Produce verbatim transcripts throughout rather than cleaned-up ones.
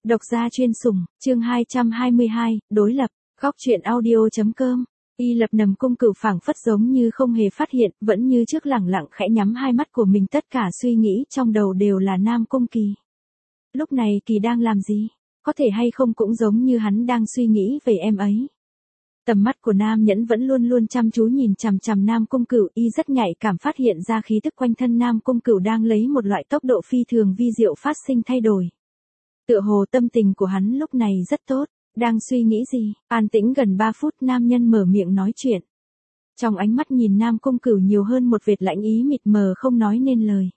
Độc gia chuyên sủng, chương hai trăm hai mươi hai, đối lập, góc truyện audio.com. Y Lập nằm cung cửu phảng phất giống như không hề phát hiện, vẫn như trước lẳng lặng khẽ nhắm hai mắt của mình, tất cả suy nghĩ trong đầu đều là Nam Cung Kỳ. Lúc này Kỳ đang làm gì? Có thể hay không cũng giống như hắn đang suy nghĩ về em ấy. Tầm mắt của Nam Nhẫn vẫn luôn luôn chăm chú nhìn chằm chằm Nam Cung Cửu, y rất nhạy cảm phát hiện ra khí tức quanh thân Nam Cung Cửu đang lấy một loại tốc độ phi thường vi diệu phát sinh thay đổi. Tựa hồ tâm tình của hắn lúc này rất tốt, đang suy nghĩ gì? An tĩnh gần ba phút, nam nhân mở miệng nói chuyện. Trong ánh mắt nhìn Nam Cung Cửu nhiều hơn một vệt lạnh ý mịt mờ không nói nên lời.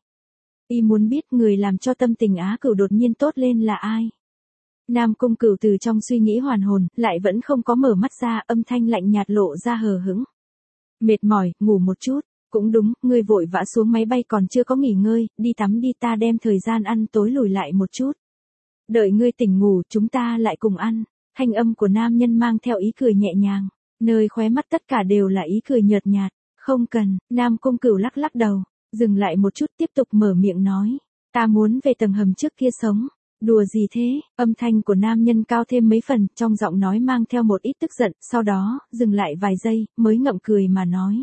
Y muốn biết người làm cho tâm tình Á Cửu đột nhiên tốt lên là ai. Nam Cung Cửu từ trong suy nghĩ hoàn hồn, lại vẫn không có mở mắt ra, âm thanh lạnh nhạt lộ ra hờ hững. Mệt mỏi, ngủ một chút. Cũng đúng, ngươi vội vã xuống máy bay còn chưa có nghỉ ngơi, đi tắm đi, ta đem thời gian ăn tối lùi lại một chút. Đợi ngươi tỉnh ngủ, chúng ta lại cùng ăn. Thanh âm của nam nhân mang theo ý cười nhẹ nhàng, nơi khóe mắt tất cả đều là ý cười nhợt nhạt. Không cần, Nam Cung Cửu lắc lắc đầu, dừng lại một chút tiếp tục mở miệng nói. Ta muốn về tầng hầm trước kia sống. Đùa gì thế? Âm thanh của nam nhân cao thêm mấy phần, trong giọng nói mang theo một ít tức giận, sau đó, dừng lại vài giây, mới ngậm cười mà nói.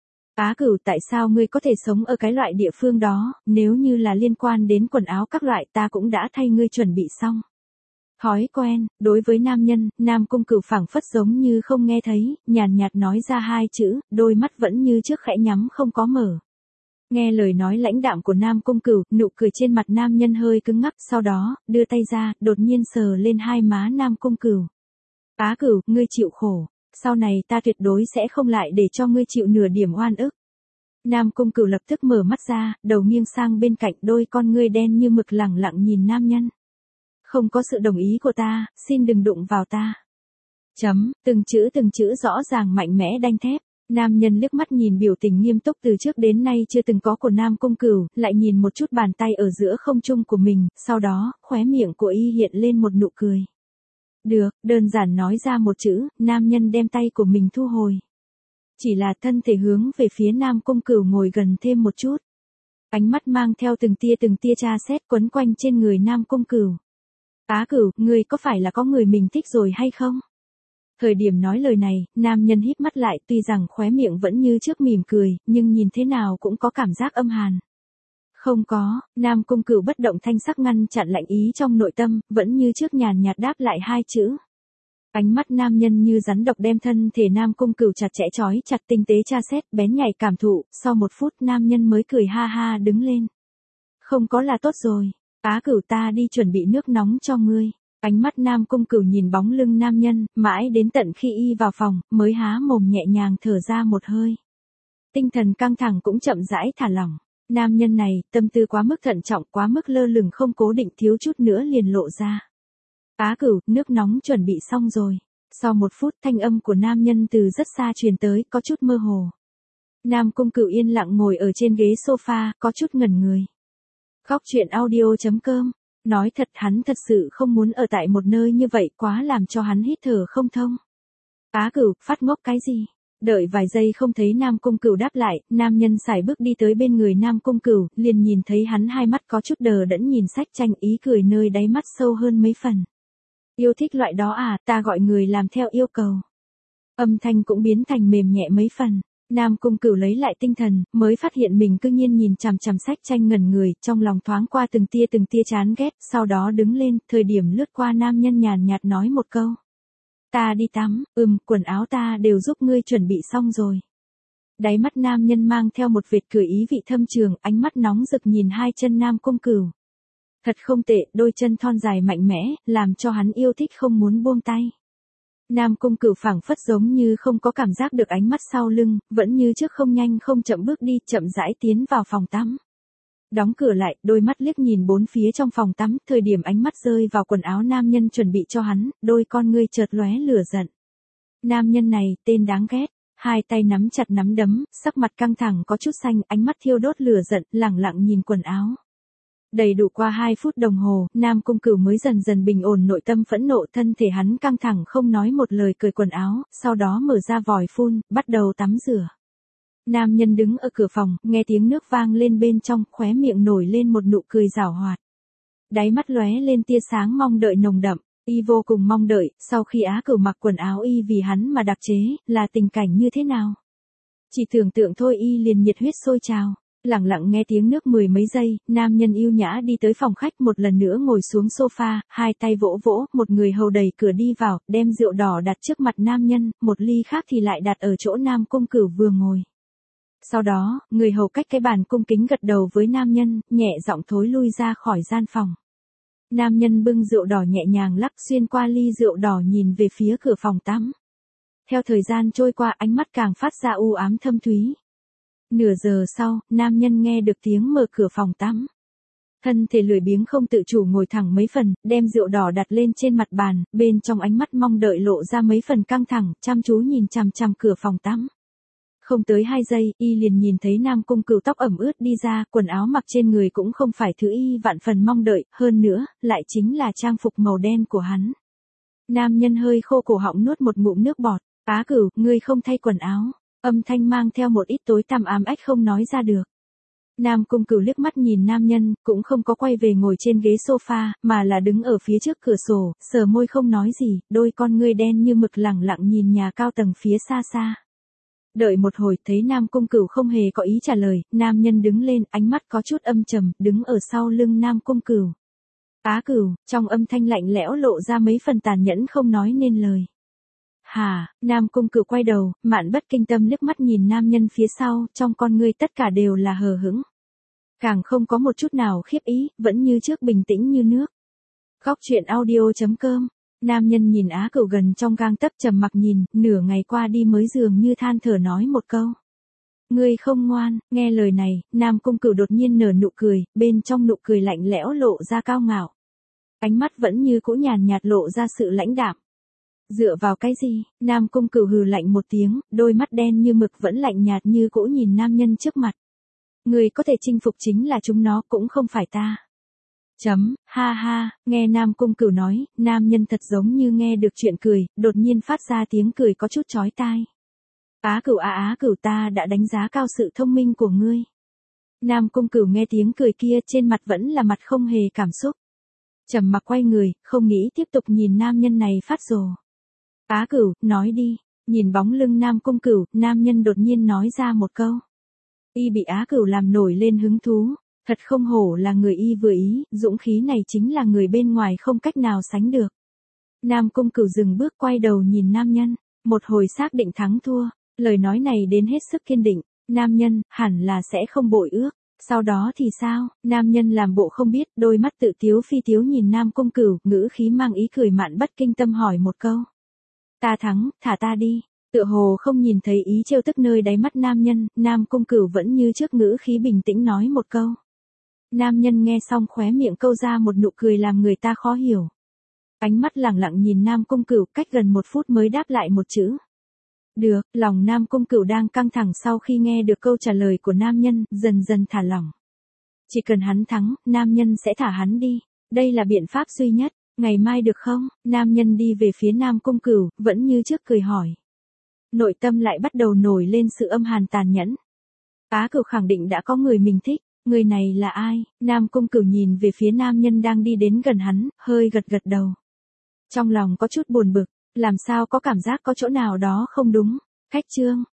Á Cửu, tại sao ngươi có thể sống ở cái loại địa phương đó, nếu như là liên quan đến quần áo các loại ta cũng đã thay ngươi chuẩn bị xong. Thói quen, đối với nam nhân, Nam Cung Cửu phảng phất giống như không nghe thấy, nhàn nhạt nói ra hai chữ, đôi mắt vẫn như trước khẽ nhắm không có mở. Nghe lời nói lãnh đạm của Nam Cung Cửu, nụ cười trên mặt nam nhân hơi cứng ngắc, sau đó, đưa tay ra, đột nhiên sờ lên hai má Nam Cung Cửu. Á Cửu, ngươi chịu khổ, sau này ta tuyệt đối sẽ không lại để cho ngươi chịu nửa điểm oan ức. Nam Cung Cửu lập tức mở mắt ra, đầu nghiêng sang bên cạnh, đôi con ngươi đen như mực lẳng lặng nhìn nam nhân. Không có sự đồng ý của ta, xin đừng đụng vào ta. Chấm, từng chữ từng chữ rõ ràng mạnh mẽ đanh thép. Nam nhân liếc mắt nhìn biểu tình nghiêm túc từ trước đến nay chưa từng có của Nam Cung Cửu, lại nhìn một chút bàn tay ở giữa không trung của mình, sau đó, khóe miệng của y hiện lên một nụ cười. Được, đơn giản nói ra một chữ, nam nhân đem tay của mình thu hồi. Chỉ là thân thể hướng về phía Nam Cung Cửu ngồi gần thêm một chút. Ánh mắt mang theo từng tia từng tia tra xét quấn quanh trên người Nam Cung Cửu. Á Cửu, ngươi có phải là có người mình thích rồi hay không? Thời điểm nói lời này, nam nhân híp mắt lại, tuy rằng khóe miệng vẫn như trước mỉm cười, nhưng nhìn thế nào cũng có cảm giác âm hàn. Không có, Nam Cung Cửu bất động thanh sắc ngăn chặn lạnh ý trong nội tâm, vẫn như trước nhàn nhạt đáp lại hai chữ. Ánh mắt nam nhân như rắn độc đem thân thể Nam Cung Cửu chặt chẽ trói chặt, tinh tế tra xét, bén nhạy cảm thụ, sau một phút nam nhân mới cười ha ha đứng lên. Không có là tốt rồi, Á Cửu, ta đi chuẩn bị nước nóng cho ngươi. Ánh mắt Nam Cung Cửu nhìn bóng lưng nam nhân, mãi đến tận khi y vào phòng, mới há mồm nhẹ nhàng thở ra một hơi. Tinh thần căng thẳng cũng chậm rãi thả lỏng. Nam nhân này, tâm tư quá mức thận trọng, quá mức lơ lửng không cố định, thiếu chút nữa liền lộ ra. Á Cửu, nước nóng chuẩn bị xong rồi. Sau một phút, thanh âm của nam nhân từ rất xa truyền tới, có chút mơ hồ. Nam Cung Cửu yên lặng ngồi ở trên ghế sofa, có chút ngẩn người. Góc truyện audio.com. Nói thật, hắn thật sự không muốn ở tại một nơi như vậy, quá làm cho hắn hít thở không thông. Á Cửu, phát ngốc cái gì? Đợi vài giây không thấy Nam Cung Cửu đáp lại, nam nhân sải bước đi tới bên người Nam Cung Cửu, liền nhìn thấy hắn hai mắt có chút đờ đẫn nhìn sách tranh, ý cười nơi đáy mắt sâu hơn mấy phần. Yêu thích loại đó à, ta gọi người làm theo yêu cầu. Âm thanh cũng biến thành mềm nhẹ mấy phần. Nam Cung Cửu lấy lại tinh thần, mới phát hiện mình cư nhiên nhìn chằm chằm sách tranh ngẩn người, trong lòng thoáng qua từng tia từng tia chán ghét, sau đó đứng lên, thời điểm lướt qua nam nhân nhàn nhạt nói một câu. Ta đi tắm, ừm, quần áo ta đều giúp ngươi chuẩn bị xong rồi. Đáy mắt nam nhân mang theo một vệt cười ý vị thâm trường, ánh mắt nóng rực nhìn hai chân Nam Cung Cửu. Thật không tệ, đôi chân thon dài mạnh mẽ, làm cho hắn yêu thích không muốn buông tay. Nam Cung Cửu phảng phất giống như không có cảm giác được ánh mắt sau lưng, vẫn như trước không nhanh không chậm bước đi, chậm rãi tiến vào phòng tắm. Đóng cửa lại, đôi mắt liếc nhìn bốn phía trong phòng tắm, thời điểm ánh mắt rơi vào quần áo nam nhân chuẩn bị cho hắn, đôi con ngươi chợt lóe lửa giận. Nam nhân này, tên đáng ghét, hai tay nắm chặt nắm đấm, sắc mặt căng thẳng có chút xanh, ánh mắt thiêu đốt lửa giận, lẳng lặng nhìn quần áo. Đầy đủ qua hai phút đồng hồ, Nam Cung Cửu mới dần dần bình ổn nội tâm phẫn nộ, thân thể hắn căng thẳng không nói một lời cởi quần áo, sau đó mở ra vòi phun, bắt đầu tắm rửa. Nam nhân đứng ở cửa phòng, nghe tiếng nước vang lên bên trong, khóe miệng nổi lên một nụ cười giảo hoạt. Đáy mắt lóe lên tia sáng mong đợi nồng đậm, y vô cùng mong đợi, sau khi Á Cửu mặc quần áo y vì hắn mà đặc chế, là tình cảnh như thế nào. Chỉ tưởng tượng thôi y liền nhiệt huyết sôi trào. Lặng lặng nghe tiếng nước mười mấy giây, nam nhân yêu nhã đi tới phòng khách một lần nữa ngồi xuống sofa, hai tay vỗ vỗ, một người hầu đẩy cửa đi vào, đem rượu đỏ đặt trước mặt nam nhân, một ly khác thì lại đặt ở chỗ Nam Cung Cửu vừa ngồi. Sau đó, người hầu cách cái bàn cung kính gật đầu với nam nhân, nhẹ giọng thối lui ra khỏi gian phòng. Nam nhân bưng rượu đỏ nhẹ nhàng lắc xuyên qua ly rượu đỏ nhìn về phía cửa phòng tắm. Theo thời gian trôi qua ánh mắt càng phát ra u ám thâm thúy. Nửa giờ sau, nam nhân nghe được tiếng mở cửa phòng tắm. Thân thể lười biếng không tự chủ ngồi thẳng mấy phần, đem rượu đỏ đặt lên trên mặt bàn, bên trong ánh mắt mong đợi lộ ra mấy phần căng thẳng, chăm chú nhìn chằm chằm cửa phòng tắm. Không tới hai giây, y liền nhìn thấy Nam Cung Cửu tóc ẩm ướt đi ra, quần áo mặc trên người cũng không phải thứ y vạn phần mong đợi, hơn nữa, lại chính là trang phục màu đen của hắn. Nam nhân hơi khô cổ họng nuốt một ngụm nước bọt, Á Cửu, ngươi không thay quần áo. Âm thanh mang theo một ít tối tăm ám ách không nói ra được. Nam Cung Cửu liếc mắt nhìn nam nhân, cũng không có quay về ngồi trên ghế sofa, mà là đứng ở phía trước cửa sổ, sờ môi không nói gì, đôi con ngươi đen như mực lẳng lặng nhìn nhà cao tầng phía xa xa. Đợi một hồi thấy Nam Cung Cửu không hề có ý trả lời, nam nhân đứng lên, ánh mắt có chút âm trầm, đứng ở sau lưng Nam Cung Cửu. Á Cửu, trong âm thanh lạnh lẽo lộ ra mấy phần tàn nhẫn không nói nên lời. Hà, Nam Cung Cửu quay đầu, Mạn Bất Kinh Tâm liếc mắt nhìn nam nhân phía sau, trong con ngươi tất cả đều là hờ hững. Càng không có một chút nào khiếp ý, vẫn như trước bình tĩnh như nước. Góc truyện audio chấm com. Nam nhân nhìn Á Cửu gần trong gang tấc trầm mặc nhìn, nửa ngày qua đi mới dường như than thở nói một câu. Ngươi không ngoan, nghe lời này, Nam Cung Cửu đột nhiên nở nụ cười, bên trong nụ cười lạnh lẽo lộ ra cao ngạo. Ánh mắt vẫn như cũ nhàn nhạt lộ ra sự lãnh đạm. Dựa vào cái gì? Nam Cung Cửu hừ lạnh một tiếng, đôi mắt đen như mực vẫn lạnh nhạt như cũ nhìn nam nhân trước mặt. Người có thể chinh phục chính là chúng nó, cũng không phải ta. Chấm, ha ha, nghe Nam Cung Cửu nói, nam nhân thật giống như nghe được chuyện cười, đột nhiên phát ra tiếng cười có chút chói tai. Á Cửu á Á Cửu, ta đã đánh giá cao sự thông minh của ngươi. Nam Cung Cửu nghe tiếng cười kia trên mặt vẫn là mặt không hề cảm xúc. Trầm mặc quay người, không nghĩ tiếp tục nhìn nam nhân này phát rồ. Á Cửu, nói đi, nhìn bóng lưng Nam Cung Cửu, nam nhân đột nhiên nói ra một câu. Y bị Á Cửu làm nổi lên hứng thú, thật không hổ là người y vừa ý, dũng khí này chính là người bên ngoài không cách nào sánh được. Nam Cung Cửu dừng bước quay đầu nhìn nam nhân, một hồi xác định thắng thua, lời nói này đến hết sức kiên định, nam nhân, hẳn là sẽ không bội ước. Sau đó thì sao? Nam nhân làm bộ không biết, đôi mắt tự tiếu phi tiếu nhìn Nam Cung Cửu, ngữ khí mang ý cười Mạn Bất Kinh Tâm hỏi một câu. Ta thắng, thả ta đi. Tựa hồ không nhìn thấy ý trêu tức nơi đáy mắt nam nhân, Nam Cung Cửu vẫn như trước ngữ khí bình tĩnh nói một câu. Nam nhân nghe xong khóe miệng câu ra một nụ cười làm người ta khó hiểu. Ánh mắt lẳng lặng nhìn Nam Cung Cửu, cách gần một phút mới đáp lại một chữ. Được, lòng Nam Cung Cửu đang căng thẳng sau khi nghe được câu trả lời của nam nhân, dần dần thả lỏng. Chỉ cần hắn thắng, nam nhân sẽ thả hắn đi. Đây là biện pháp duy nhất. Ngày mai được không? Nam nhân đi về phía Nam Cung Cửu, vẫn như trước cười hỏi. Nội tâm lại bắt đầu nổi lên sự âm hàn tàn nhẫn. Á Cửu khẳng định đã có người mình thích. Người này là ai? Nam Cung Cửu nhìn về phía nam nhân đang đi đến gần hắn, hơi gật gật đầu. Trong lòng có chút buồn bực, làm sao có cảm giác có chỗ nào đó không đúng. Khách trương,